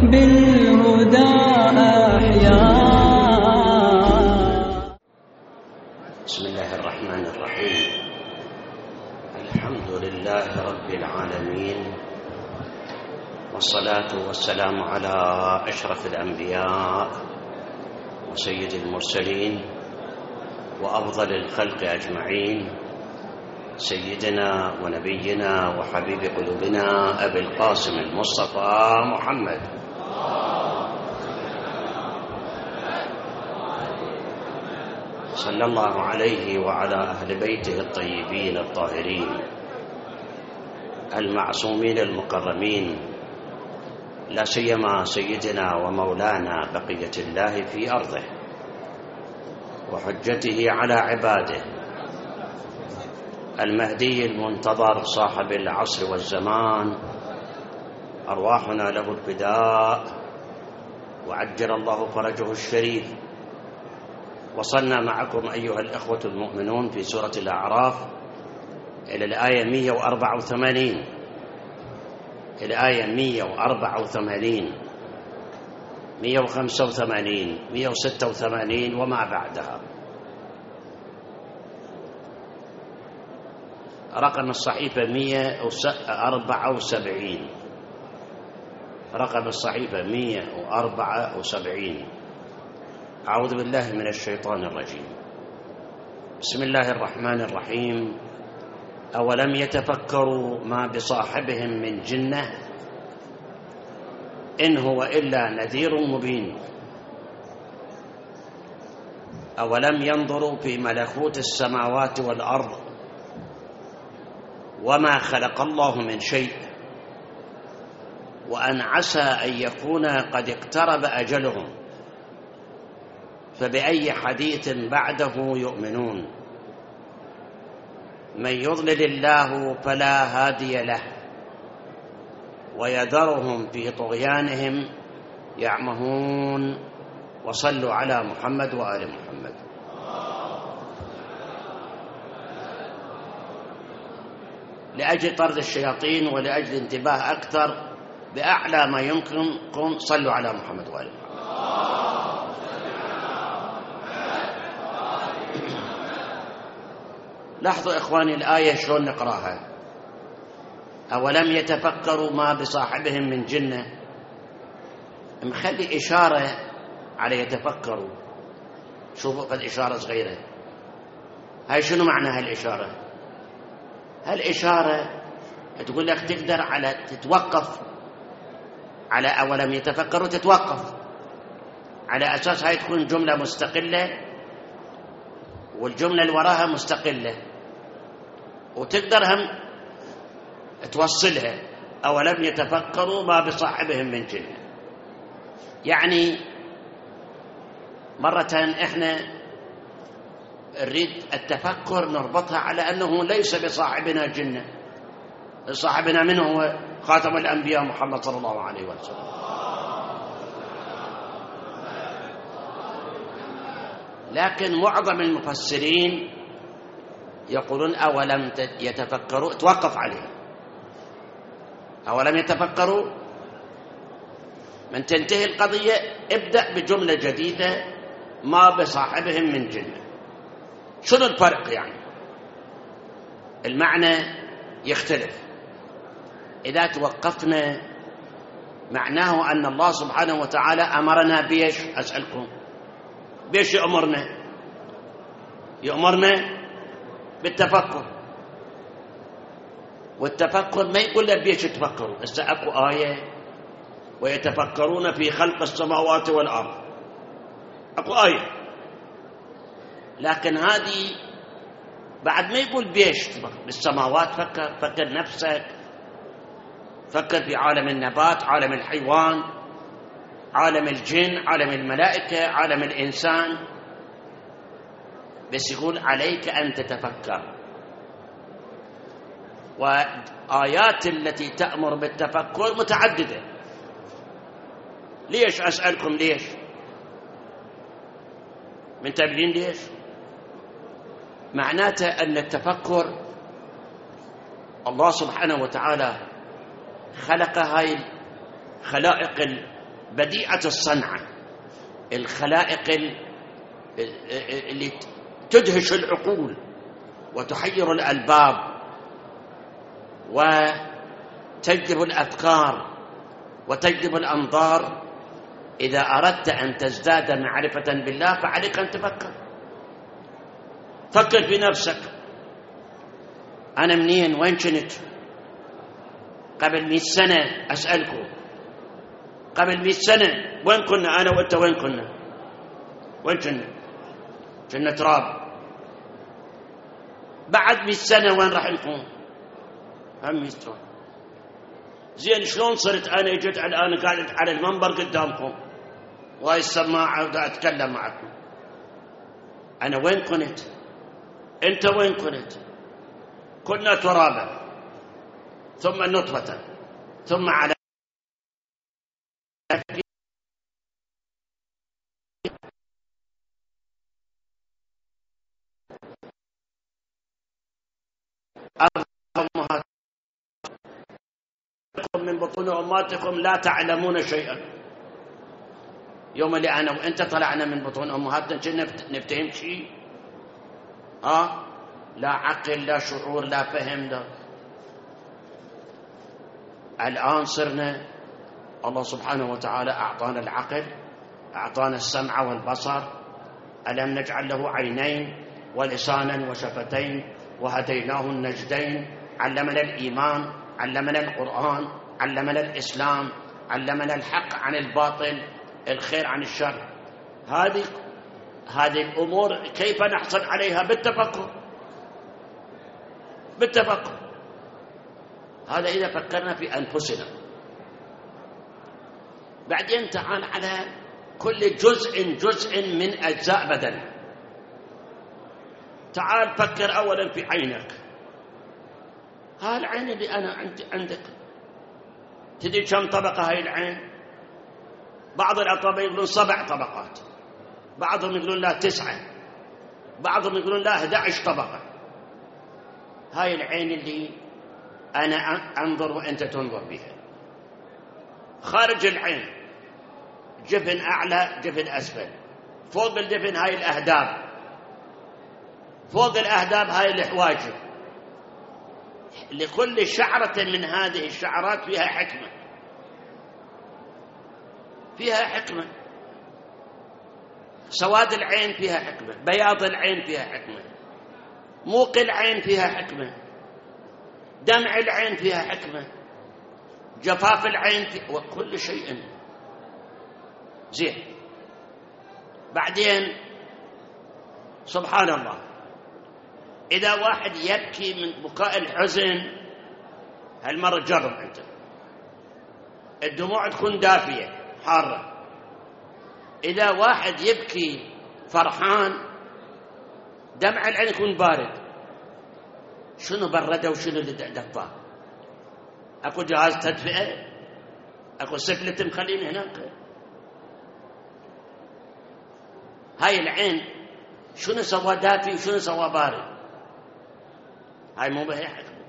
بالهدى أحيا. بسم الله الرحمن الرحيم. الحمد لله رب العالمين، والصلاة والسلام على أشرف الأنبياء وسيد المرسلين وأفضل الخلق أجمعين، سيدنا ونبينا وحبيب قلوبنا أبي القاسم المصطفى محمد صلى الله عليه وعلى أهل بيته الطيبين الطاهرين المعصومين المكرمين، لا سيما سيدنا ومولانا بقية الله في أرضه وحجته على عباده، المهدي المنتظر صاحب العصر والزمان، أرواحنا له الفداء وعجل الله فرجه الشريف. وصلنا معكم أيها الإخوة المؤمنون في سورة الأعراف إلى الآية 184، الآية 184 185 186 وما بعدها. رقم الصحيفة 174، رقم الصحيفة 174. أعوذ بالله من الشيطان الرجيم. بسم الله الرحمن الرحيم. أولم يتفكروا ما بصاحبهم من جنة إن هو إلا نذير مبين. أولم ينظروا في ملكوت السماوات والأرض وما خلق الله من شيء وأن عسى أن يكون قد اقترب أجلهم فبأي حديث بعده يؤمنون. من يضلل الله فلا هادي له ويذرهم في طغيانهم يعمهون. وصلوا على محمد وآل محمد. لأجل طرد الشياطين ولأجل انتباه أكثر بأعلى ما يمكنكم صلوا على محمد وآل محمد. لاحظوا إخواني الآية شلون نقراها. أولم يتفكروا ما بصاحبهم من جنة، مخلي إشارة على يتفكروا. شوفوا قد إشارة صغيرة، هاي شنو معنى هالإشارة؟ هالإشارة تقول لك تقدر على تتوقف على أولم يتفكروا، تتوقف على أساس هاي تكون جملة مستقلة والجملة اللي وراها مستقلة، وتقدر هم توصلها. أولم يتفكروا ما بصاحبهم من جنة، يعني مرة إحنا نريد التفكر نربطها على أنه ليس بصاحبنا جنة. صاحبنا من هو؟ خاتم الأنبياء محمد صلى الله عليه وسلم. لكن معظم المفسرين يقولون أولم يتفكروا، توقف عليه. أولم يتفكروا من تنتهي القضية ابدأ بجملة جديدة ما بصاحبهم من جنة. شنو الفرق يعني؟ المعنى يختلف. إذا توقفنا معناه أن الله سبحانه وتعالى أمرنا بيش؟ أسألكم بيش يأمرنا؟ يأمرنا بالتفكر، والتفكر ما يقول لك بيش تفكروا. هسه اكو آية ويتفكرون في خلق السماوات والأرض، اكو آية، لكن هذه بعد ما يقول بيش بالسماوات. فكر نفسك، فكر في عالم النبات، عالم الحيوان، عالم الجن، عالم الملائكة، عالم الإنسان. بس يقول عليك أن تتفكر. وآيات التي تأمر بالتفكر متعددة. ليش؟ أسألكم ليش؟ من تبين ليش؟ معناته أن التفكر الله سبحانه وتعالى خلق هاي الخلائق بديعة الصنعة، الخلائق اللي تدهش العقول وتحير الألباب وتجذب الأفكار وتجذب الأنظار. إذا أردت أن تزداد معرفة بالله فعليك أن تفكر. فكر في نفسك، أنا منين؟ وين كنت قبل 100 سنة؟ أسألكم، قبل 100 سنة وين كنا أنا وأنت؟ وين كنا؟ وين كنا تراب. بعد 100 سنة وين راح نكون؟ هم 100 سنة. زين شلون صرت أنا جيت الآن قاعد على المنبر قدامكم وهاي السماعة وقاعد أتكلم معكم؟ أنا وين كنت؟ أنت وين كنت؟ كنا ترابا ثم نطفة ثم على أمهاتكم من بطون أمهاتكم لا تعلمون شيئا. يوم اللي أنا وأنت طلعنا من بطون أمهاتنا كنا نفتهم شيء؟ لا عقل لا شعور لا فهم لا. الآن صرنا الله سبحانه وتعالى أعطانا العقل، أعطانا السمع والبصر، ألم نجعل له عينين ولسانا وشفتين وهديناه النجدين، علمنا الإيمان، علمنا القرآن، علمنا الإسلام، علمنا الحق عن الباطل، الخير عن الشر. هذه الأمور كيف نحصل عليها؟ بالتفكر. هذا إذا فكرنا في أنفسنا. بعدين تعال على كل جزء من أجزاء بدنك. تعال فكر أولا في عينك. العين اللي أنا عندك، تدري كم طبقة هاي العين؟ بعض الأطباء يقولون 7 طبقات، بعضهم يقولون لا 9، بعضهم يقولون لا 11 طبقة. هاي العين اللي أنا أنظر وأنت تنظر بها. خارج العين جفن أعلى جفن أسفل، فوق الجفن هاي الأهداب، فوق الأهداب هاي الحواجب. لكل شعرة من هذه الشعرات فيها حكمة، فيها حكمة. سواد العين فيها حكمة، بياض العين فيها حكمة، موق العين فيها حكمة، دمع العين فيها حكمة، جفاف العين وكل شيء. زين. بعدين سبحان الله، إذا واحد يبكي من بكاء الحزن، هالمرة جرب أنت، الدموع تكون دافية حارة. إذا واحد يبكي فرحان، دمع العين يكون بارد. شنو برده وشنو اللي دفاه؟ أكو جهاز تدفئة؟ أكو سفلة مخلين هناك؟ هاي العين شنو سوى دافي وشنو سوى بارد؟ هاي مو بهي حكمة.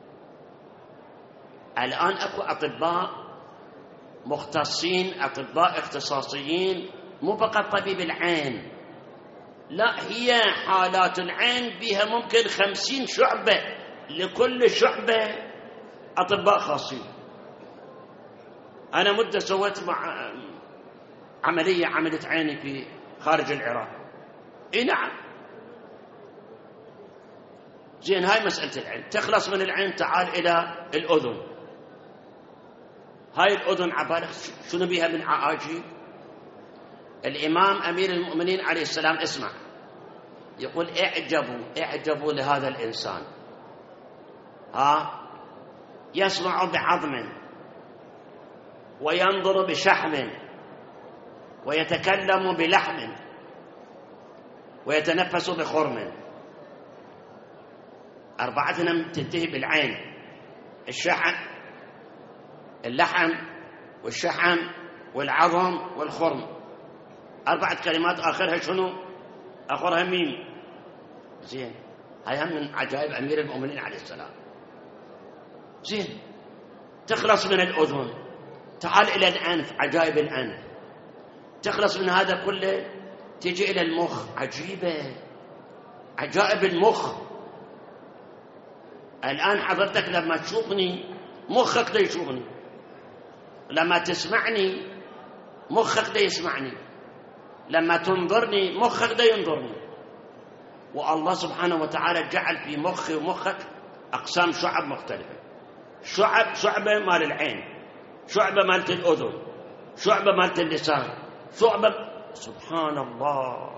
الآن أكو أطباء مختصين، أطباء اختصاصيين، مو فقط طبيب العين، لا، هي حالات العين بها ممكن 50 شعبة، لكل شعبة أطباء خاصين. أنا مدة سويت مع عملية عيني في خارج العراق. نعم. زين، هاي مسألة العين. تخلص من العين تعال إلى الأذن. هاي الأذن عبالك شنو بيها من عاجيب؟ الإمام أمير المؤمنين عليه السلام اسمع يقول اعجبوا لهذا الإنسان، يسمع بعظم وينظر بشحم ويتكلم بلحم ويتنفس بخرم. 4 تنتهي بالعين: اللحم والشحم والعظم والخرم. 4 كلمات آخرها شنو؟ آخرها ميم. زين، هاي هم من عجائب أمير المؤمنين عليه السلام. زين، تخلص من الأذن، تعال إلى الأنف، عجائب الأنف، تخلص من هذا كله تجي إلى المخ، عجيبة، عجائب المخ. الآن حضرتك لما تشوفني مخك دا يشوفني، لما تسمعني مخك دا يسمعني، لما تنظرني مخك دا ينظرني. والله سبحانه وتعالى جعل في مخي ومخك أقسام شعب مختلفة، شعبة مال العين، شعبة مالت الأذن، شعبة مالت اللسان، شعبة، سبحان الله.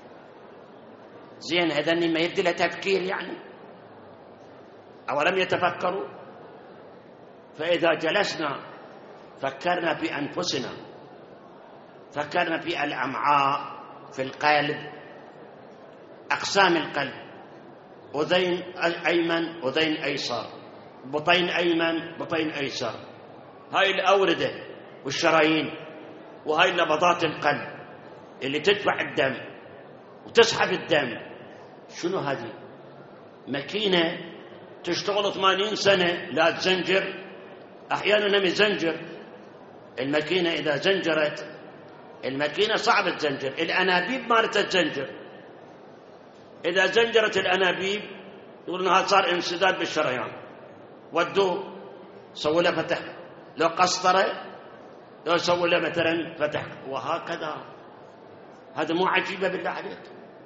زين هذني ما يدي له تفكير يعني؟ أولم يتفكروا؟ فإذا جلسنا فكرنا في أنفسنا، فكرنا في الأمعاء، في القلب، أقسام القلب، أذين أيمن أذين أيسر، بطين أيمن بطين أيسر، هاي الأوردة والشرايين، وهاي نبضات القلب اللي تدفع الدم وتسحب الدم. شنو هذه؟ ماكينة تشتغل 80 سنة لا تزنجر، أحيانا هم يزنجر الماكينة. إذا زنجرت الماكينة صعب تزنجر، الأنابيب مالتها تزنجر. إذا زنجرت الأنابيب يقولون هذا صار انسداد بالشريان، ودوه سووا له فتح، لو قسطرة لو سووا له مثلا فتح، وهكذا. هذا مو عجيبة بالله عليك؟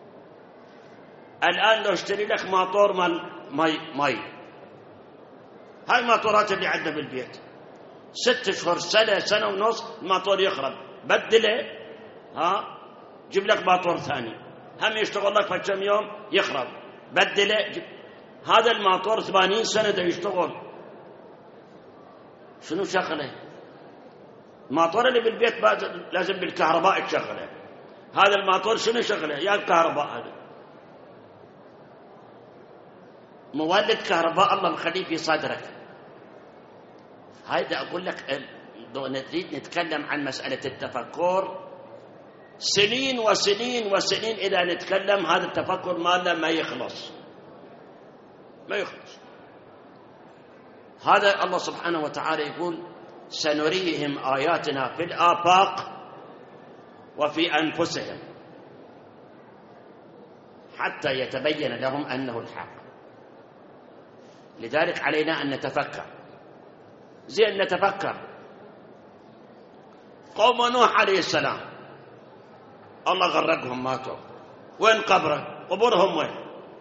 الآن لو اشتري لك ماطور مال ماي، هاي الماطورات اللي عندنا بالبيت 6 أشهر سنة سنة ونص الماطور يخرب، بدله، جيب لك ماطور ثاني، هم يشتغل لك فكم يوم يخرب، بدله. هذا الماطور 80 سنة ده يشتغل، شنو شغله؟ الماطور اللي بالبيت لازم بالكهرباء تشغله، هذا الماطور شنو شغله؟ يا الكهرباء، هذا مولد كهرباء الله مخليه في صدرك. هيدا أقول لك نريد نتكلم عن مسألة التفكر سنين وسنين وسنين، إذا نتكلم هذا التفكر ماله ما يخلص، ما يخلص. هذا الله سبحانه وتعالى يقول سنريهم آياتنا في الآفاق وفي أنفسهم حتى يتبين لهم أنه الحق. لذلك علينا أن نتفكر. زين نتفكر. قوم نوح عليه السلام الله غرقهم، ماتوا، وين قبره؟ قبورهم وين؟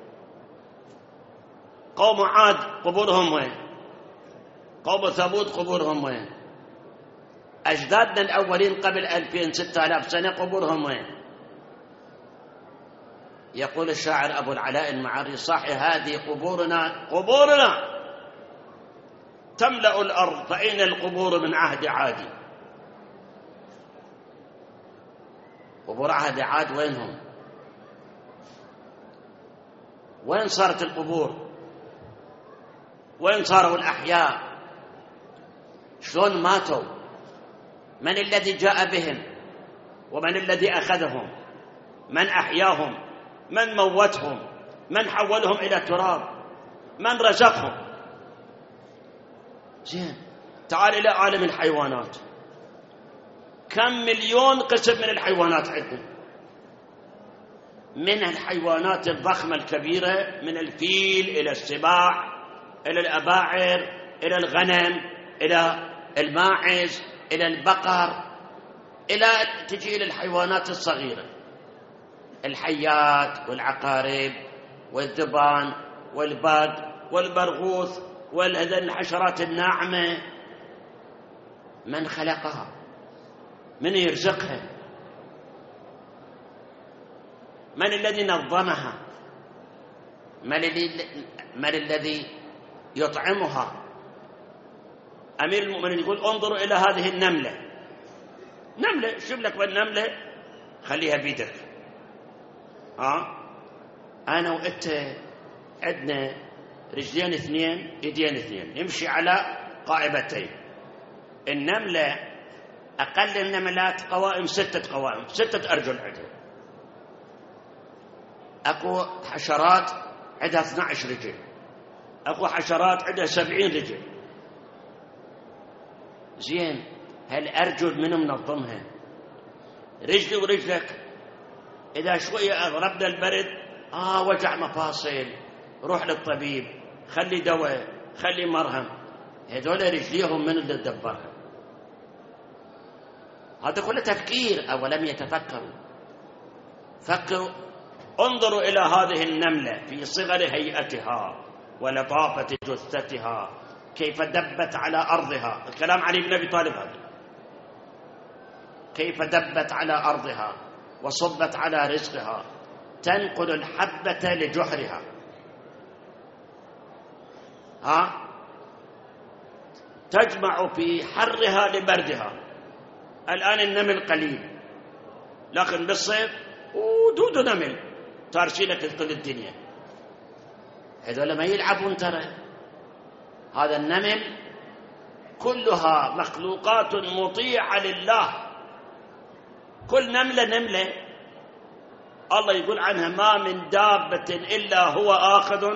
قوم عاد قبورهم وين؟ قوم ثمود قبورهم وين؟ أجدادنا الأولين قبل 2000 6000 سنة قبورهم وين؟ يقول الشاعر أبو العلاء المعري صاحي هذه قبورنا قبورنا تملأ الأرض، فأين القبور من عهد عادي؟ قبور عهد عاد وينهم؟ وين صارت القبور؟ وين صاروا الأحياء؟ شلون ماتوا؟ من الذي جاء بهم؟ ومن الذي أخذهم؟ من أحياهم؟ من موتهم؟ من حولهم إلى تراب؟ من رزقهم؟ زين تعال إلى عالم الحيوانات، كم مليون قسم من الحيوانات عندنا، من الحيوانات الضخمة الكبيرة، من الفيل إلى السباع إلى الأباعر إلى الغنم إلى الماعز إلى البقر، إلى تجي إلى الحيوانات الصغيرة، الحيات والعقارب والذبان والبق والبرغوث والهذين الحشرات الناعمة. من خلقها؟ من يرزقها؟ من الذي نظمها؟ من الذي يطعمها؟ أمير المؤمنين يقول انظروا إلى هذه النملة، نملة، شوف لك بالنملة خليها بيدك. أنا وأنت عندنا رجلين 2 يدين 2 يمشي على قائمتين. النملة أقل النملات قوائم 6 قوائم، 6 أرجل عندها. أكو حشرات عندها 12 رجل، أكو حشرات عندها 70 رجل. زين هالأرجل من منظمها، رجلي ورجلك. إذا شوية أضربنا البرد وجع مفاصل، روح للطبيب، خلي دواء، خلي مرهم. هذول رجليهم من اللي تدبرها؟ هذا كله تفكير. أولم يتفكروا؟ فكروا. انظروا إلى هذه النملة في صغر هيئتها ولطافة جثتها، كيف دبت على أرضها. الكلام علي بن أبي طالب هذا. كيف دبت على أرضها وصبت على رزقها، تنقل الحبة لجحرها. تجمع في حرها لبردها. الآن النمل قليل، لكن بالصيف ودود نمل تارسيلك كل الدنيا. هذول ما يلعبون ترى. هذا النمل كلها مخلوقات مطيعة لله. كل نملة نملة الله يقول عنها ما من دابة إلا هو آخذ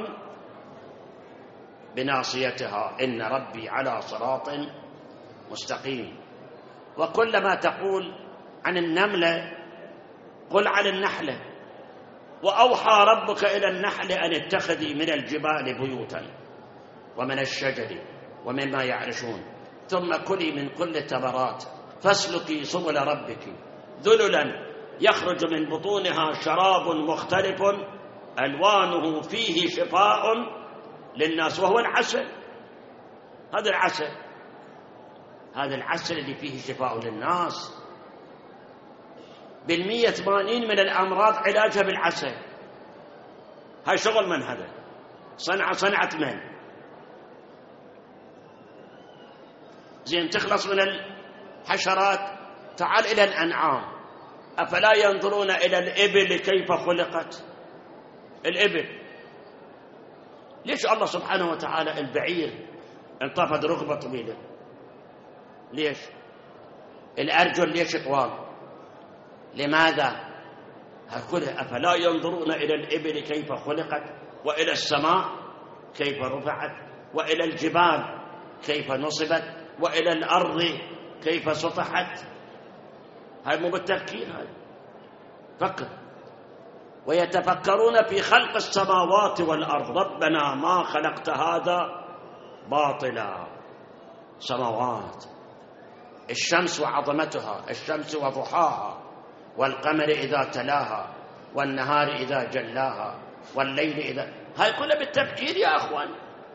بناصيتها إن ربي على صراط مستقيم. وكلما تقول عن النملة قل عن النحلة. وأوحى ربك إلى النحل أن اتخذي من الجبال بيوتا ومن الشجر ومما يعرشون ثم كلي من كل الثمرات فاسلكي سبل ربك ذللا يخرج من بطونها شراب مختلف ألوانه فيه شفاء للناس وهو العسل. هذا العسل، هذا العسل اللي فيه شفاء للناس. 180 من الأمراض علاجها بالعسل. هاي شغل من هذا؟ صنعة من؟ زين تخلص من الحشرات، تعال إلى الأنعام. أفلا ينظرون إلى الإبل كيف خلقت؟ الإبل ليش الله سبحانه وتعالى البعير انتفض ركبة طويلة؟ ليش؟ الأرجل ليش طوال؟ لماذا؟ هكذا أفلا ينظرون إلى الإبل كيف خلقت، وإلى السماء كيف رفعت، وإلى الجبال كيف نصبت، وإلى الأرض كيف سطحت. هاي مو بالتفكير، هاي فكر. ويتفكرون في خلق السماوات والأرض ربنا ما خلقت هذا باطلا. سماوات، الشمس وعظمتها، الشمس وضحاها، والقمر إذا تلاها، والنهار إذا جلاها، والليل إذا، هاي كلها بالتفكير يا أخوان.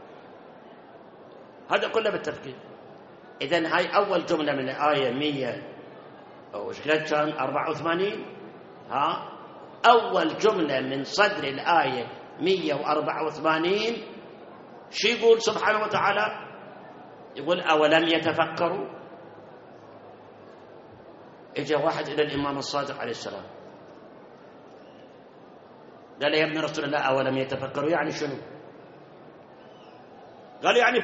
هذا كله بالتفكير. إذن هاي أول جملة من الآية 100 أو كان 84. أول جملة من صدر الآية 184 شو يقول سبحانه وتعالى؟ يقول أولم يتفكروا. إجا واحد إلى الإمام الصادق عليه السلام قال يا ابن رسول الله أولم يتفكروا يعني شنو؟ قال يعني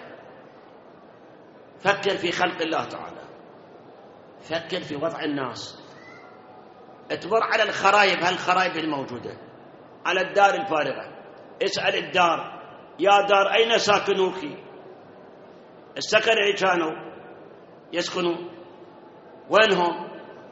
فكر في خلق الله تعالى، فكر في وضع الناس، اتمر على الخرايب، هالخرايب الموجودة على الدار الفارغة، اسأل الدار يا دار أين ساكنوك؟ السكن اللي كانوا يسكنوا وينهم؟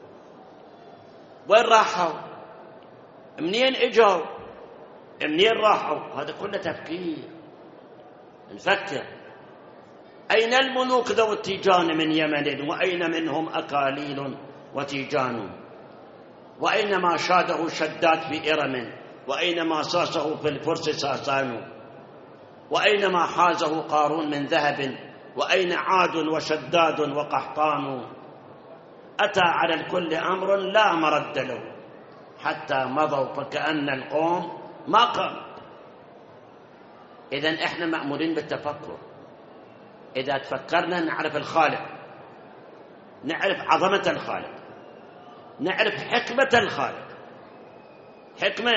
وين راحوا؟ منين اجوا؟ منين راحوا؟ هذا كله تفكير. نفكر. أين الملوك ذو التيجان من يمن، وأين منهم أكاليل وتيجان، وأينما شاده شداد في إرم، وأينما ساسه في الفرس ساسان، وأينما حازه قارون من ذهب، وأين عاد وشداد وقحطان. أتى على الكل أمر لا مرد له حتى مضوا فكأن القوم ما قام. إذن إحنا مأمورين بالتفكر. إذا تفكرنا نعرف الخالق، نعرف عظمة الخالق، نعرف حكمة الخالق. حكمة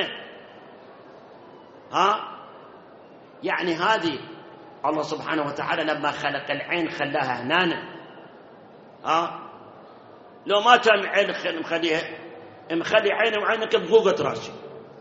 يعني هذه الله سبحانه وتعالى لما خلق العين خلاها هنانا. لو ما كان عين مخلي عيني وعينك بفوقة راسي،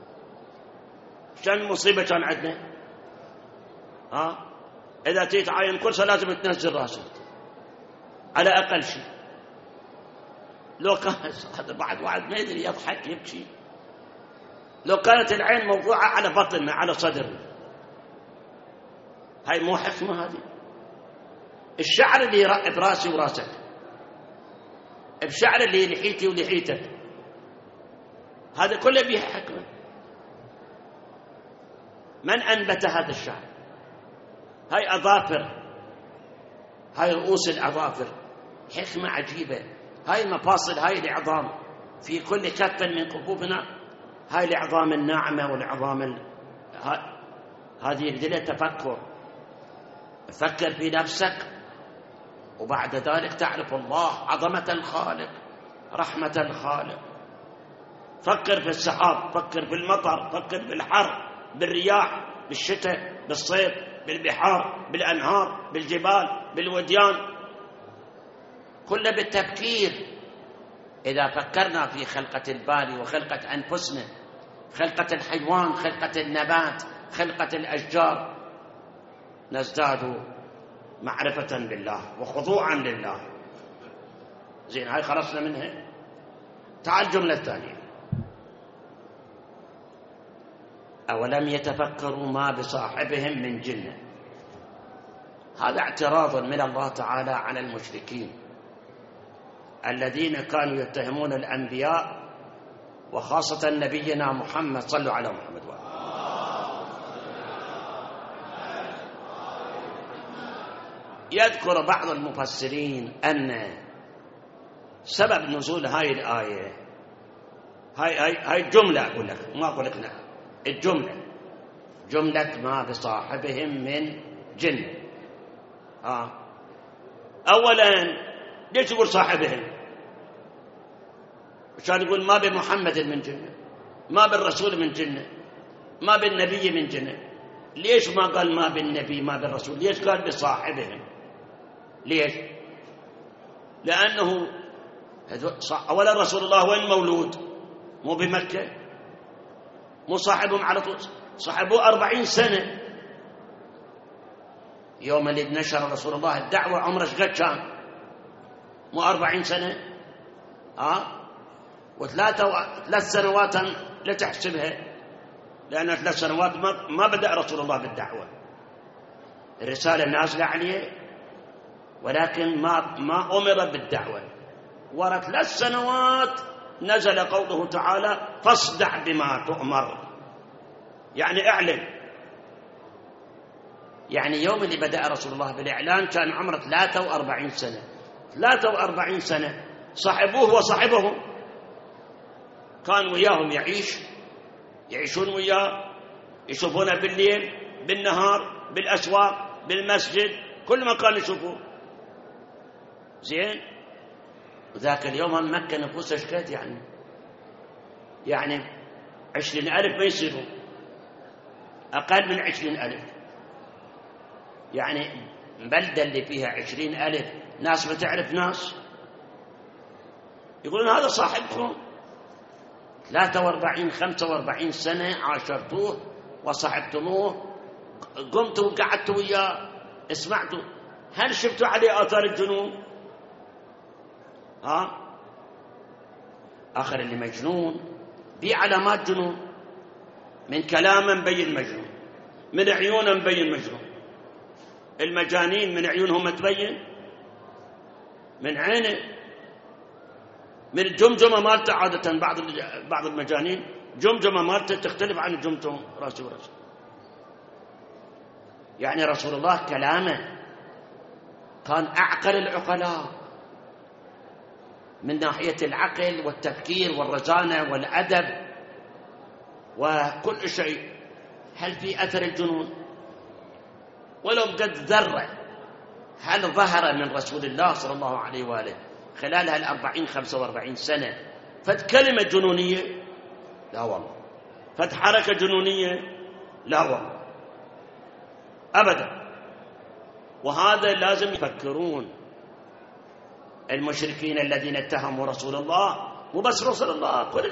شان مصيبة كان عندنا. إذا تيت عين كل لازم تنزل راسك على أقل شيء. لو كان هذا بعد واحد ما يدري يضحك يبكي. لو كانت العين موضوعة على بطننا على صدرنا، هاي مو حكمة هذه؟ الشعر اللي براسي وراسك، الشعر اللي لحيتي ولحيتك، هذا كله فيه حكمة. من أنبت هذا الشعر؟ هاي أظافر، هاي رؤوس الأظافر، حكمة عجيبة. هاي المفاصل، هاي العظام في كل كف من كفوفنا، هاي العظام الناعمة والعظام هذه يقدر تفكر. فكر في نفسك وبعد ذلك تعرف الله، عظمة الخالق، رحمة الخالق. فكر في السحاب، فكر في المطر، فكر بالحر، بالرياح، بالشتاء، بالصيف، بالبحار، بالأنهار، بالجبال، بالوديان، كله بالتفكير. إذا فكرنا في خلقة الباري وخلقة أنفسنا، خلقة الحيوان، خلقة النبات، خلقة الأشجار، نزداد معرفة بالله وخضوعا لله. زين، هاي خلصنا منها. تعال الجملة الثانية: أولم يتفكروا ما بصاحبهم من جنة. هذا اعتراض من الله تعالى على المشركين الذين كانوا يتهمون الأنبياء وخاصة نبينا محمد. صلوا على محمد. يذكر بعض المفسرين أن سبب نزول هاي الآية، هاي الجملة، أقول لك ما أقول لك نعم، الجملة جملة ما بصاحبهم من جنة. أولا ليش يقول صاحبهم؟ عشان يقول ما بمحمد من جنة، ما بالرسول من جنة، ما بالنبي من جنة. ليش ما قال ما بالنبي ما بالرسول؟ ليش قال بصاحبهم؟ ليش؟ لأنه أولا رسول الله وين مولود؟ مو بمكة، مو صاحبهم على طول، صاحبه 40 سنة. يوم اللي نشر رسول الله الدعوة عمره قد كان؟ مو 40 سنة؟ وثلاث سنوات لا تحسبها، لأن 3 سنوات ما بدأ رسول الله بالدعوة، الرسالة نازلة عليه، ولكن ما أمر بالدعوة. ورا 3 سنوات نزل قوله تعالى: فاصدع بما تؤمر، يعني اعلن. يعني يوم اللي بدأ رسول الله بالإعلان كان عمره 43 سنة. 43 سنة صاحبوه وصاحبهم، كان وياهم يعيشون وياه، يشوفونه بالليل بالنهار بالأسواق بالمسجد، كل ما كانوا يشوفوه. زين، وذاك اليوم مكة نفوسها شكت، يعني 20,000 ما يصيروا، أقل من 20,000. يعني بلدة اللي فيها 20,000 ناس ما تعرف ناس، يقولون هذا صاحبكم 43 45 سنة عاشرتوه وصاحبتموه، قمتوا وقعدتوا وياه، اسمعتوا، هل شفتوا عليه آثار الجنون؟ آخر اللي مجنون بعلامات جنون، من كلامه مبين مجنون، من عيونه مبين مجنون. المجانين من عيونهم تبين، من عينه، من الجمجمة مالته. عادة بعض المجانين جمجمة مالته تختلف عن الجمجمة راسه. يعني رسول الله كلامه كان أعقل العقلاء من ناحية العقل والتفكير والرزانة والأدب وكل شيء. هل في أثر الجنون؟ ولو قد ذرة هل ظهر من رسول الله صلى الله عليه وآله خلال هال40 45 سنة فد كلمة جنونية؟ لا والله. فد حركة جنونية؟ لا والله أبدا. وهذا لازم يفكرون المشركين الذين اتهموا رسول الله، مو بس رسول الله، كل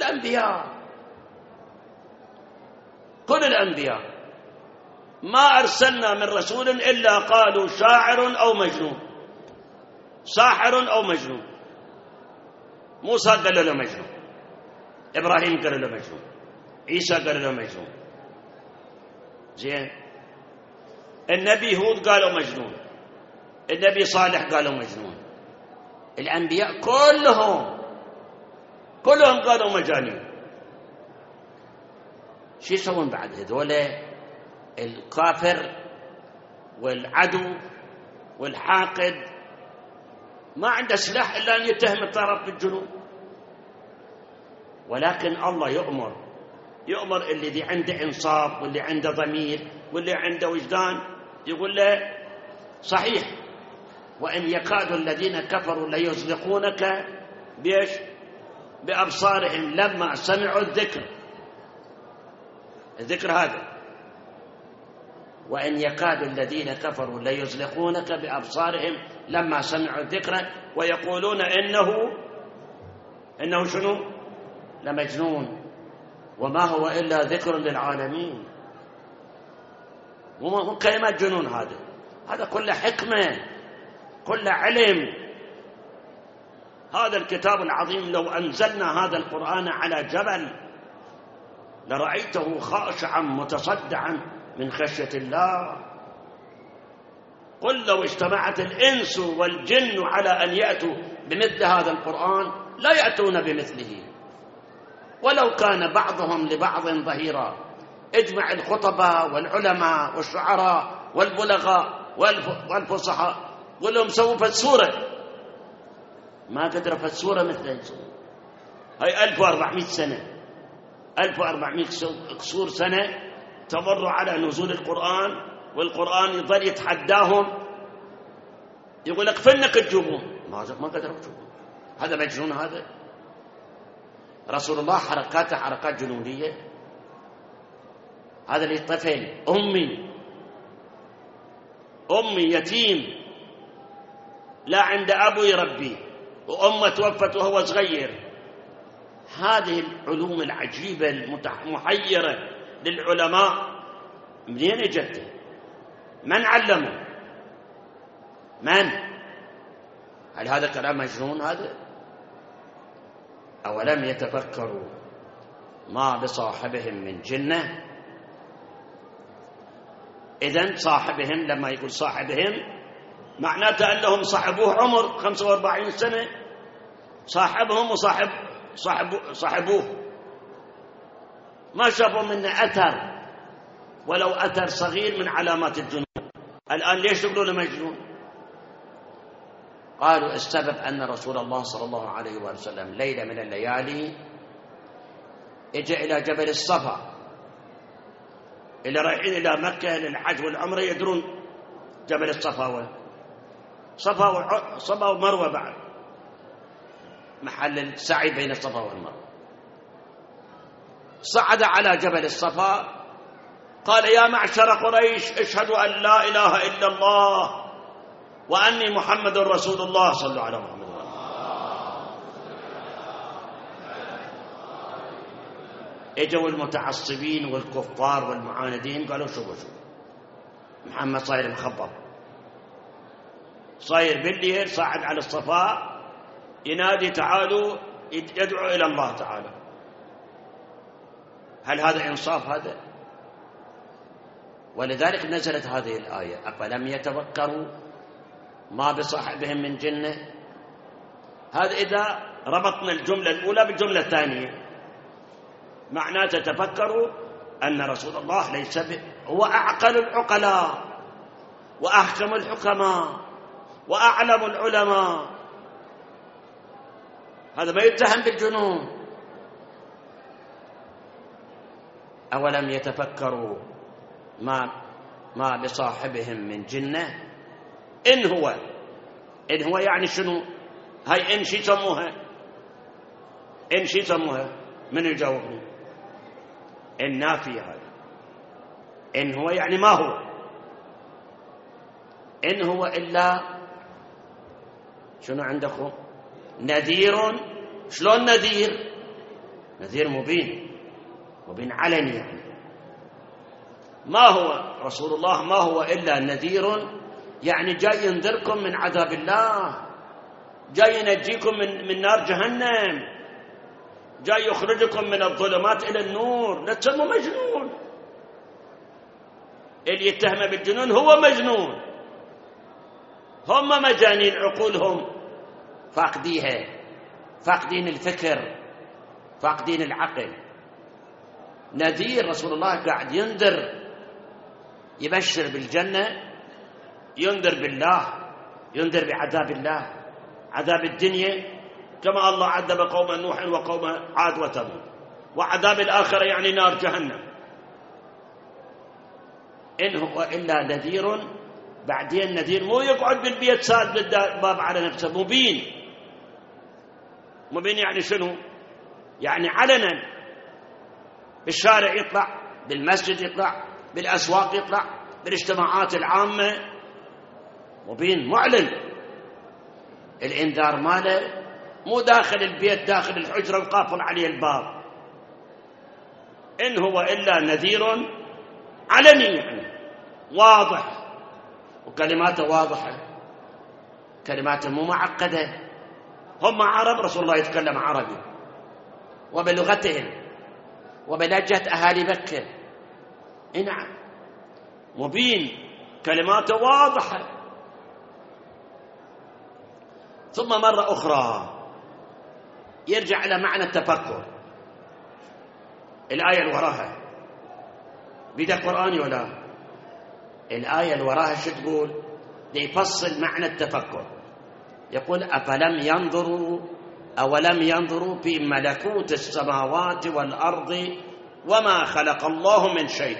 الأنبياء ما أرسلنا من رسول إلا قالوا شاعر أو مجنون. ساحر أو مجنون. موسى قال له مجنون، إبراهيم قال له مجنون، عيسى قال له مجنون. زين، النبي هود قالوا مجنون، النبي صالح قالوا مجنون، الأنبياء كلهم قالوا مجانين. شو يسوون بعد هذول الكافر والعدو والحاقد؟ ما عنده سلاح إلا أن يتهم الطرف بالجنون. ولكن الله يؤمر اللي عنده إنصاف واللي عنده ضمير واللي عنده وجدان، يقول له صحيح، وإن يكاد الذين كفروا ليزلقونك بإيش؟ بأبصارهم لما سمعوا الذكر هذا. وإن يكاد الذين كفروا ليزلقونك بأبصارهم لما سمعوا الذكر ويقولون إنه شنو؟ لمجنون وما هو إلا ذكر للعالمين. وما كلمة جنون، هذا كله حكمة، كله علم. هذا الكتاب العظيم لو أنزلنا هذا القرآن على جبل لرأيته خاشعا متصدعا من خشية الله. قل لو اجتمعت الإنس والجن على أن يأتوا بمثل هذا القرآن لا يأتون بمثله ولو كان بعضهم لبعض ظهيرا. اجمع الخطباء والعلماء والشعراء والبلغاء والفصحاء قل لهم سووا فسورة، ما قدروا فسورة مثل يسوون. هاي 1400 سنة، 1400 كسور سنة تمر على نزول القرآن، والقرآن يظل يتحداهم، يقول لك فنك تجوبون، ما قدروا يجوبون. هذا مجنون. هذا رسول الله حركاته حركات جنونية. هذا اللي طفل أمي يتيم لا عند أبو يربيه، وأمه توفت وهو صغير. هذه العلوم العجيبة المحيرة للعلماء منين اجت؟ من علمه؟ من؟ هل هذا كلام مجنون؟ هذا أولم يتفكروا ما بصاحبهم من جنة؟ إذن صاحبهم لما يقول صاحبهم معناته أنهم صاحبوه عمر 45 سنة، صاحبهم صاحبوه ما شافوا منه أثر ولو أثر صغير من علامات الجنون. الآن ليش يقولون مجنون؟ قالوا السبب أن رسول الله صلى الله عليه وسلم ليلة من الليالي اجى إلى جبل الصفا. اللي رايحين إلى مكة للحج والعمرة يدرون جبل الصفا صفا ومروة، بعد محل السعي بين الصفا والمروة. صعد على جبل الصفا قال يا معشر قريش اشهدوا أن لا إله إلا الله وأني محمد رسول الله، صلوا على محمد. اجوا المتعصبين والكفار والمعاندين قالوا شوفوا محمد صاير مخبط، صاير بالليل صاعد على الصفا ينادي تعالوا، يدعو إلى الله تعالى. هل هذا إنصاف؟ هذا. ولذلك نزلت هذه الآية أفلم يتفكروا ما بصاحبهم من جنة. هذا إذا ربطنا الجملة الأولى بالجملة الثانية معناه تتفكروا أن رسول الله ليس هو أعقل العقلاء وأحكم الحكماء وأعلم العلماء. هذا ما يتهم بالجنون. أولم يتفكروا ما بصاحبهم من جنة. إن هو يعني شنو؟ هاي إن شي سموها من يجاوبني؟ النافية هذا. إن هو يعني ما هو، إن هو إلا شنو عندكم؟ نذير. شلون نذير؟ نذير مبين علني يعني. ما هو رسول الله ما هو إلا نذير، يعني جاي ينذركم من عذاب الله. جاي ينجيكم من نار جهنم، جاي يخرجكم من الظلمات إلى النور. لا تسموا مجنون. اللي يتهم بالجنون هو مجنون، هم مجانين عقولهم فاقديها، فاقدين الفكر، فاقدين العقل. نذير رسول الله قاعد ينذر، يبشر بالجنة، ينذر بالله، ينذر بعذاب الله، عذاب الدنيا كما الله عذب قوم نوح وقوم عاد وثمود، وعذاب الآخرة يعني نار جهنم. إن هو إلا نذير. بعدين نذير مو يقعد بالبيت ساد الباب على نفسه، مبين. مبين يعني شنو؟ يعني علنا بالشارع يطلع، بالمسجد يطلع، بالأسواق يطلع، بالاجتماعات العامة، مبين معلن. الإنذار ماله مو داخل البيت، داخل الحجرة وقافل عليه الباب. إن هو إلا نذير علني، يعني واضح، وكلماته واضحة، كلماته مو معقدة. هم عرب، رسول الله يتكلم عربي وبلغتهم وبلهجة أهالي مكة. نعم مبين، كلماته واضحة. ثم مرة أخرى يرجع إلى معنى التفكر. الآية اللي وراها بدك قرآني ولا؟ الآية اللي وراها شو تقول؟ ليفصل معنى التفكر. يقول أفلم ينظروا أولم ينظروا في ملكوت السماوات والأرض وما خلق الله من شيء.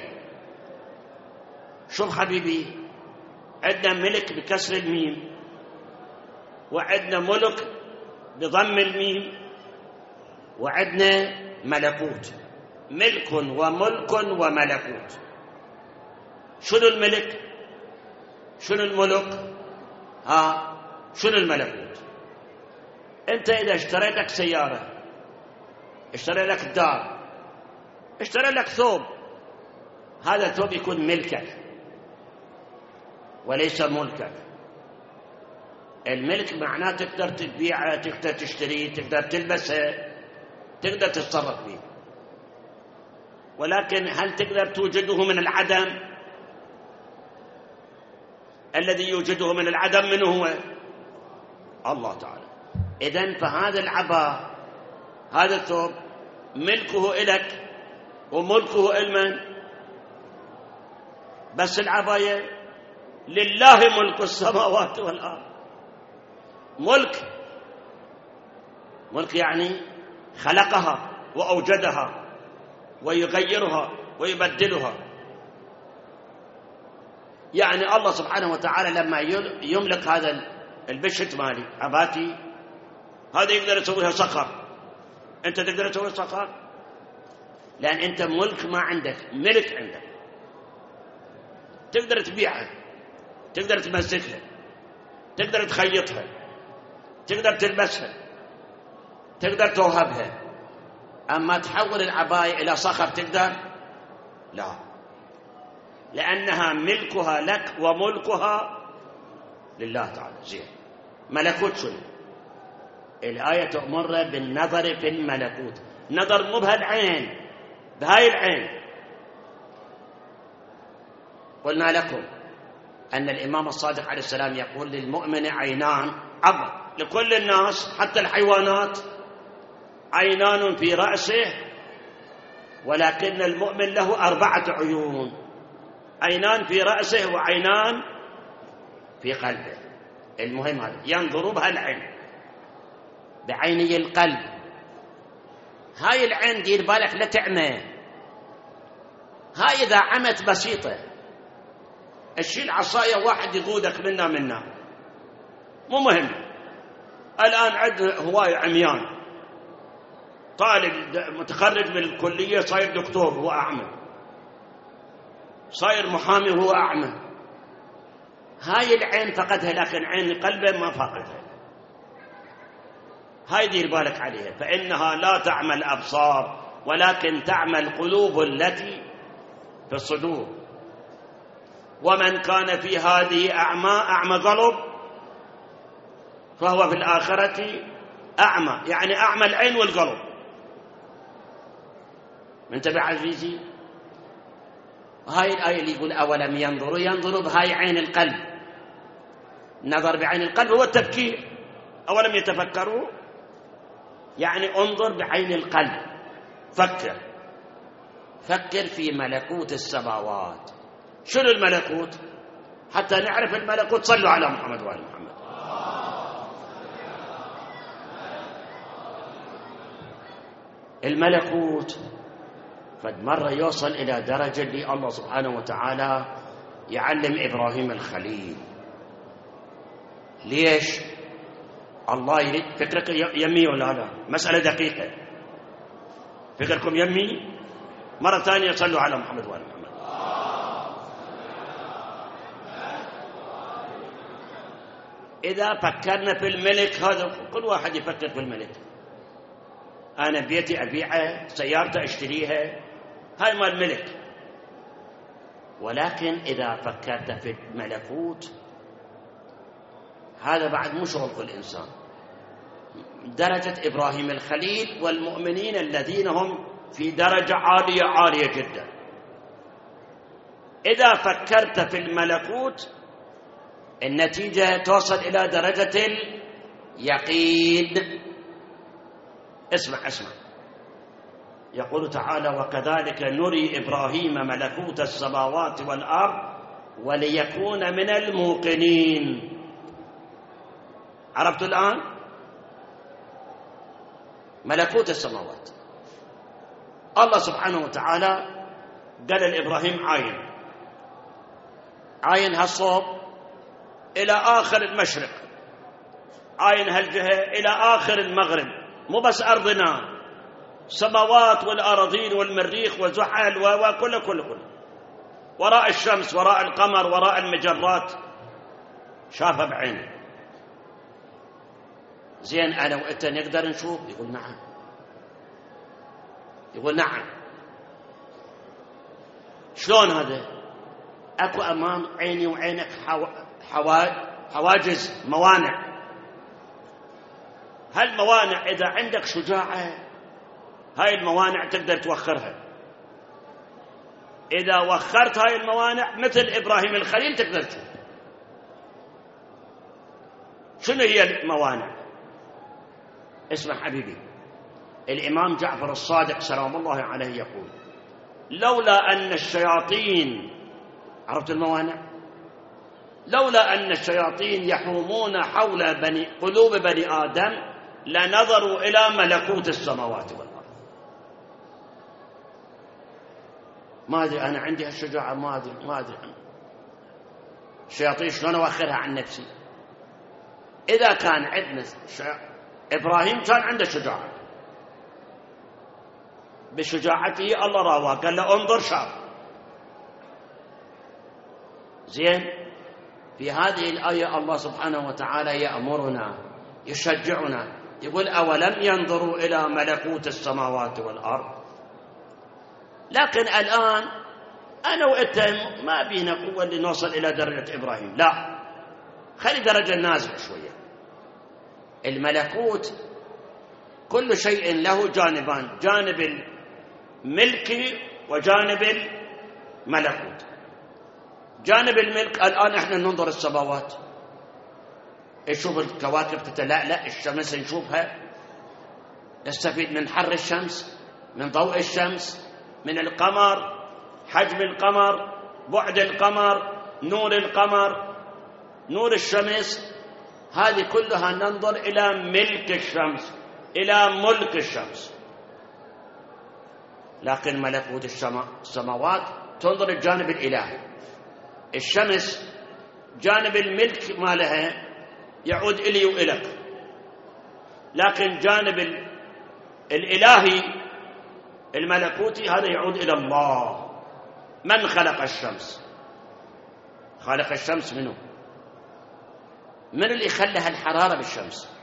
شوف حبيبي، عندنا ملك بكسر الميم، وعندنا ملك بضم الميم، وعندنا ملكوت. ملك وملك وملكوت. شنو الملك؟ شنو الملك؟ شنو الملكوت؟ انت اذا اشتريت لك سيارة، اشتري لك دار، اشتري لك ثوب، هذا الثوب يكون ملكك وليس ملكك. الملك معناه تقدر تبيعه، تقدر تشتريه، تقدر تلبسه، تقدر تتصرف فيه. ولكن هل تقدر توجده من العدم؟ الذي يوجده من العدم من هو؟ الله تعالى. إذن فهذا العباء، هذا الثوب ملكه إلك وملكه إلمن؟ بس العباية لله ملك السماوات والأرض. ملك يعني خلقها وأوجدها ويغيرها ويبدلها. يعني الله سبحانه وتعالى لما يملك هذا البشت مالي عباتي، هذا يقدر يسويها صخر. أنت تقدر تسوي صخر؟ لأن أنت ملك ما عندك، ملك عندك. تقدر تبيعها، تقدر تمسكها، تقدر تخيطها، تقدر تلبسها، تقدر توهبها. أما تحول العباية إلى صخر تقدر؟ لا، لأنها ملكها لك وملكها لله تعالى. زين، ملكوت شنو؟ الآية تأمر بالنظر في الملكوت. نظر مو بهالعين، بهاي العين. قلنا لكم أن الإمام الصادق عليه السلام يقول للمؤمن عينان عبر لكل الناس، حتى الحيوانات عينان في رأسه، ولكن المؤمن له 4 عيون. عينان في رأسه وعينان في قلبه. المهم هذا ينظر بهالعين، بعيني القلب. هاي العين دير بالك لا تعمى. هاي إذا عمت بسيطة، الشيء العصاية واحد يقودك منا مو مهم. الآن عندنا هواية عميان، طالب متخرج من الكلية صاير دكتور هو أعمى، صاير محامي هو أعمى. هاي العين فقدها، لكن عين قلبه ما فقدها. هاي دير بالك عليها، فإنها لا تعمى الأبصار ولكن تعمى القلوب التي في الصدور. ومن كان في هذه أعمى قلب فهو في الآخرة أعمى، يعني أعمى العين والقلب. منتبه عزيزي؟ هاي الآية اللي يقول أولم ينظروا بهاي عين القلب. النظر بعين القلب هو التفكير. أولم يتفكروا، يعني انظر بعين القلب، فكر في ملكوت السماوات. شنو الملكوت؟ حتى نعرف الملكوت صلوا على محمد وآل محمد. الملكوت قد مرة يوصل إلى درجة اللي الله سبحانه وتعالى يعلم إبراهيم الخليل. ليش؟ الله يريد. فكرك يمي ولا لا؟ مسألة دقيقة. فكركم يمي؟ مرة ثانية صلوا على محمد وآل محمد. إذا فكرنا في الملك، هذا كل واحد يفكر في الملك. أنا بيتي أبيعه، سيارتي أشتريها، هاي مال الملك. ولكن إذا فكرت في الملكوت، هذا بعد مو شغل كل إنسان. درجة إبراهيم الخليل والمؤمنين الذين هم في درجة عالية جدا. إذا فكرت في الملكوت، النتيجة توصل إلى درجة اليقين. اسمع يقول تعالى: وكذلك نري إبراهيم ملكوت السماوات والأرض وليكون من الموقنين. عرفتوا الآن؟ ملكوت السماوات. الله سبحانه وتعالى قال لإبراهيم: عاين هالصوب إلى آخر المشرق، عاين هالجهة إلى آخر المغرب. مو بس أرضنا، سماوات والأراضين والمريخ وزحل وكله وراء الشمس، وراء القمر، وراء المجرات، شافها بعينه. زين أنا وأنت نقدر نشوف؟ يقول نعم. شلون هذا؟ أكو أمام عيني وعينك حواجز، موانع. هالموانع إذا عندك شجاعة، هاي الموانع تقدر توخرها. إذا وخرت هاي الموانع مثل إبراهيم الخليل تقدر تشوف. شنو هي الموانع؟ اسمع حبيبي، الإمام جعفر الصادق سلام الله عليه يقول: لولا أن الشياطين، عرفت الموانع؟ لولا أن الشياطين يحومون حول قلوب بني آدم لنظروا إلى ملكوت السماوات والأرض. ما أدري أنا عندي هالشجاعة، ما أدري الشياطين شلون أوخرها عن نفسي. إذا كان عندنا إبراهيم كان عنده شجاعة، بشجاعته الله راواه، قال له انظر شاف. زين، في هذه الآية الله سبحانه وتعالى يأمرنا، يشجعنا، يقول: أولم ينظروا إلى ملكوت السماوات والأرض. لكن الآن أنا وأنت ما بينا قوة لنوصل إلى درجة إبراهيم، لا، خلي درجة نازل شوية. الملكوت كل شيء له جانبان، جانب الملك وجانب الملكوت. جانب الملك، الآن احنا ننظر السماوات، نشوف الكواكب تتلألأ، الشمس نشوفها، نستفيد من حر الشمس، من ضوء الشمس، من القمر، حجم القمر، بعد القمر، نور القمر، نور الشمس. هذه كلها ننظر إلى ملك الشمس، إلى ملك الشمس. لكن ملكوت السماوات تنظر الجانب الإلهي. الشمس جانب الملك مالها يعود إلي وإلك، لكن جانب الإلهي الملكوتي هذا يعود إلى الله. من خلق الشمس؟ خالق الشمس منه؟ من اللي خلها الحرارة بالشمس؟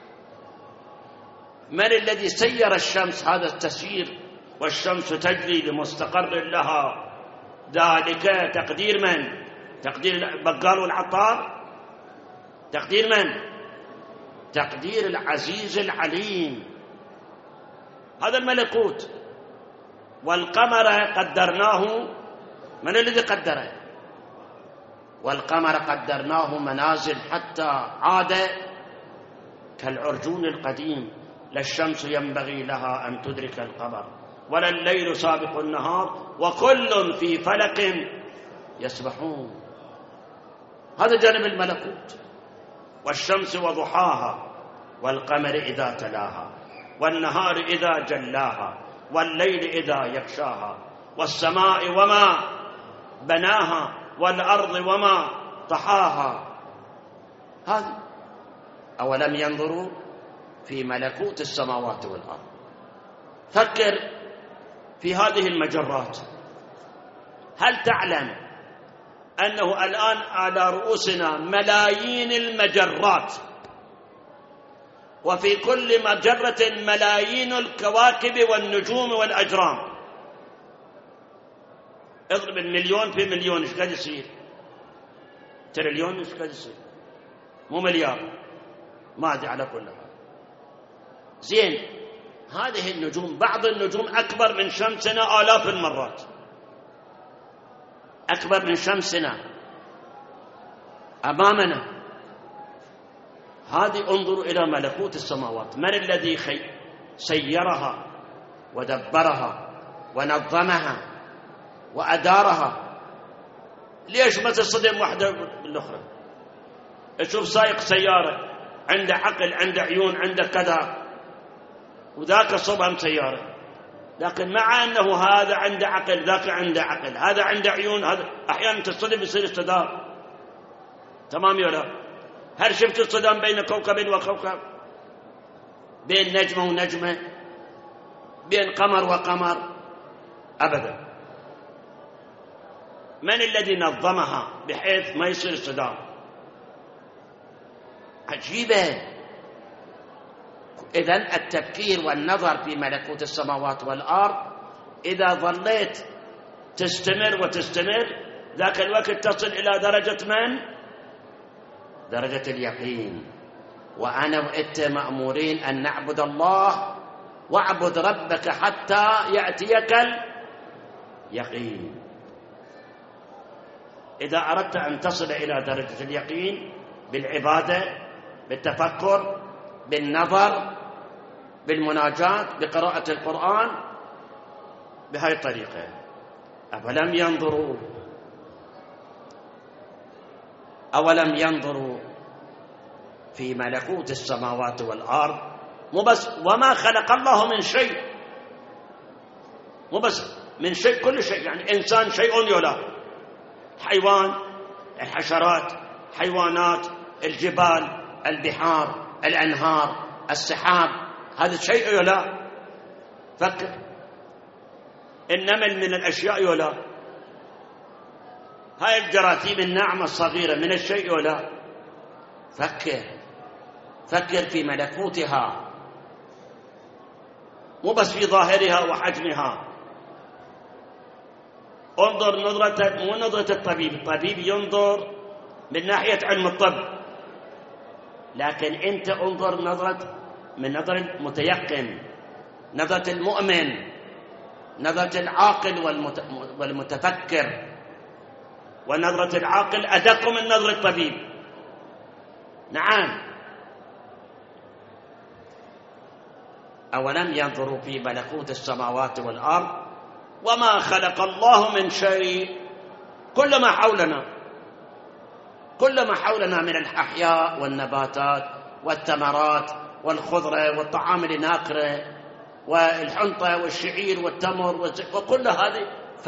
من الذي سير الشمس هذا التسيير؟ والشمس تجري لمستقر لها. ذلك تقدير من؟ تقدير البقال والعطار؟ تقدير من؟ تقدير العزيز العليم. هذا الملكوت. والقمر قدرناه، من الذي قدره؟ والقمر قدرناه منازل حتى عاد كالعرجون القديم. لا الشمس ينبغي لها أن تدرك القمر ولا الليل سابق النهار وكل في فلك يسبحون. هذا جانب الملكوت. والشمس وضحاها والقمر إذا تلاها والنهار إذا جلاها والليل إذا يغشاها والسماء وما بناها والأرض وما طحاها. هذه أولم ينظروا في ملكوت السماوات والأرض. فكر في هذه المجرات. هل تعلم أنه الآن على رؤوسنا ملايين المجرات، وفي كل مجرة ملايين الكواكب والنجوم والأجرام؟ اضرب المليون في مليون ايش قد يصير؟ تريليون ايش قد يصير؟ مو مليار، ما أدري على كل حال. زين، هذه النجوم، بعض النجوم أكبر من شمسنا آلاف المرات، أكبر من شمسنا أمامنا. هذه انظروا إلى ملكوت السماوات. من الذي سيرها ودبرها ونظمها وأدارها؟ ليش ما تصطدم واحدة بالأخرى؟ تشوف سائق سيارة عنده عقل، عنده عيون، عنده كذا، وذاك صبهم سيارة، لكن مع أنه هذا عنده عقل، ذاك عنده عقل، هذا عنده عيون، هذا أحيانا تصطدم يصير اصطدام. تمام يا لا؟ هل شفت الصدام بين كوكب وكوكب؟ بين نجمة ونجمة؟ بين قمر وقمر؟ أبدا. من الذي نظمها بحيث ما يصير صدام؟ عجيبة. إذن التفكير والنظر في ملكوت السماوات والأرض، إذا ظليت تستمر وتستمر، ذاك الوقت تصل إلى درجة من؟ درجة اليقين. وأنا وإنت مأمورين أن نعبد الله، واعبد ربك حتى يأتيك اليقين. إذا أردت أن تصل إلى درجة اليقين بالعبادة، بالتفكر، بالنظر، بالمناجاة، بقراءة القرآن، بهذه الطريقة. أولم ينظروا في ملكوت السماوات والأرض. مو بس وما خلق الله من شيء، مو بس من شيء، كل شيء، يعني إنسان شيء يلا، حيوان، الحشرات، حيوانات، الجبال، البحار، الأنهار، السحاب، هذا شيء يلا. فكر، النمل من الأشياء يلا، هاي الجراثيم الناعمة الصغيرة من الشيء ولا. فكر في ملكوتها، مو بس في ظاهرها وحجمها. انظر نظرة، مو نظرة الطبيب ينظر من ناحية علم الطب، لكن أنت انظر من نظرة المتيقن، نظرة المؤمن، نظرة العاقل والمتفكر. ونظرة العاقل أدق من نظرة الطبيب. نعم. أولم ينظروا في ملكوت السماوات والأرض وما خلق الله من شيء. كل ما حولنا من الأحياء والنباتات والثمرات والخضرة والطعام اللي ناكله والحنطة والشعير والتمر وكل هذه.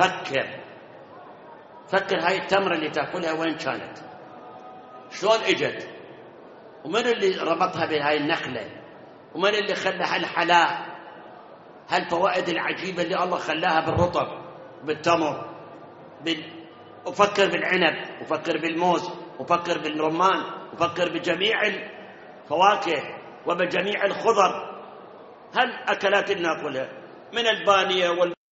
فكر هاي التمرة اللي تأكلها وين كانت؟ شلون اجت؟ ومن اللي ربطها بهاي النخلة؟ ومن اللي خلاها الحلاء؟ هالفوائد العجيبة اللي الله خلاها بالرطب، بالتمر، وفكر بالعنب، وفكر بالموز، وفكر بالرمان، وفكر بجميع الفواكه وبجميع الخضر. هل أكلات ناكلها من البانية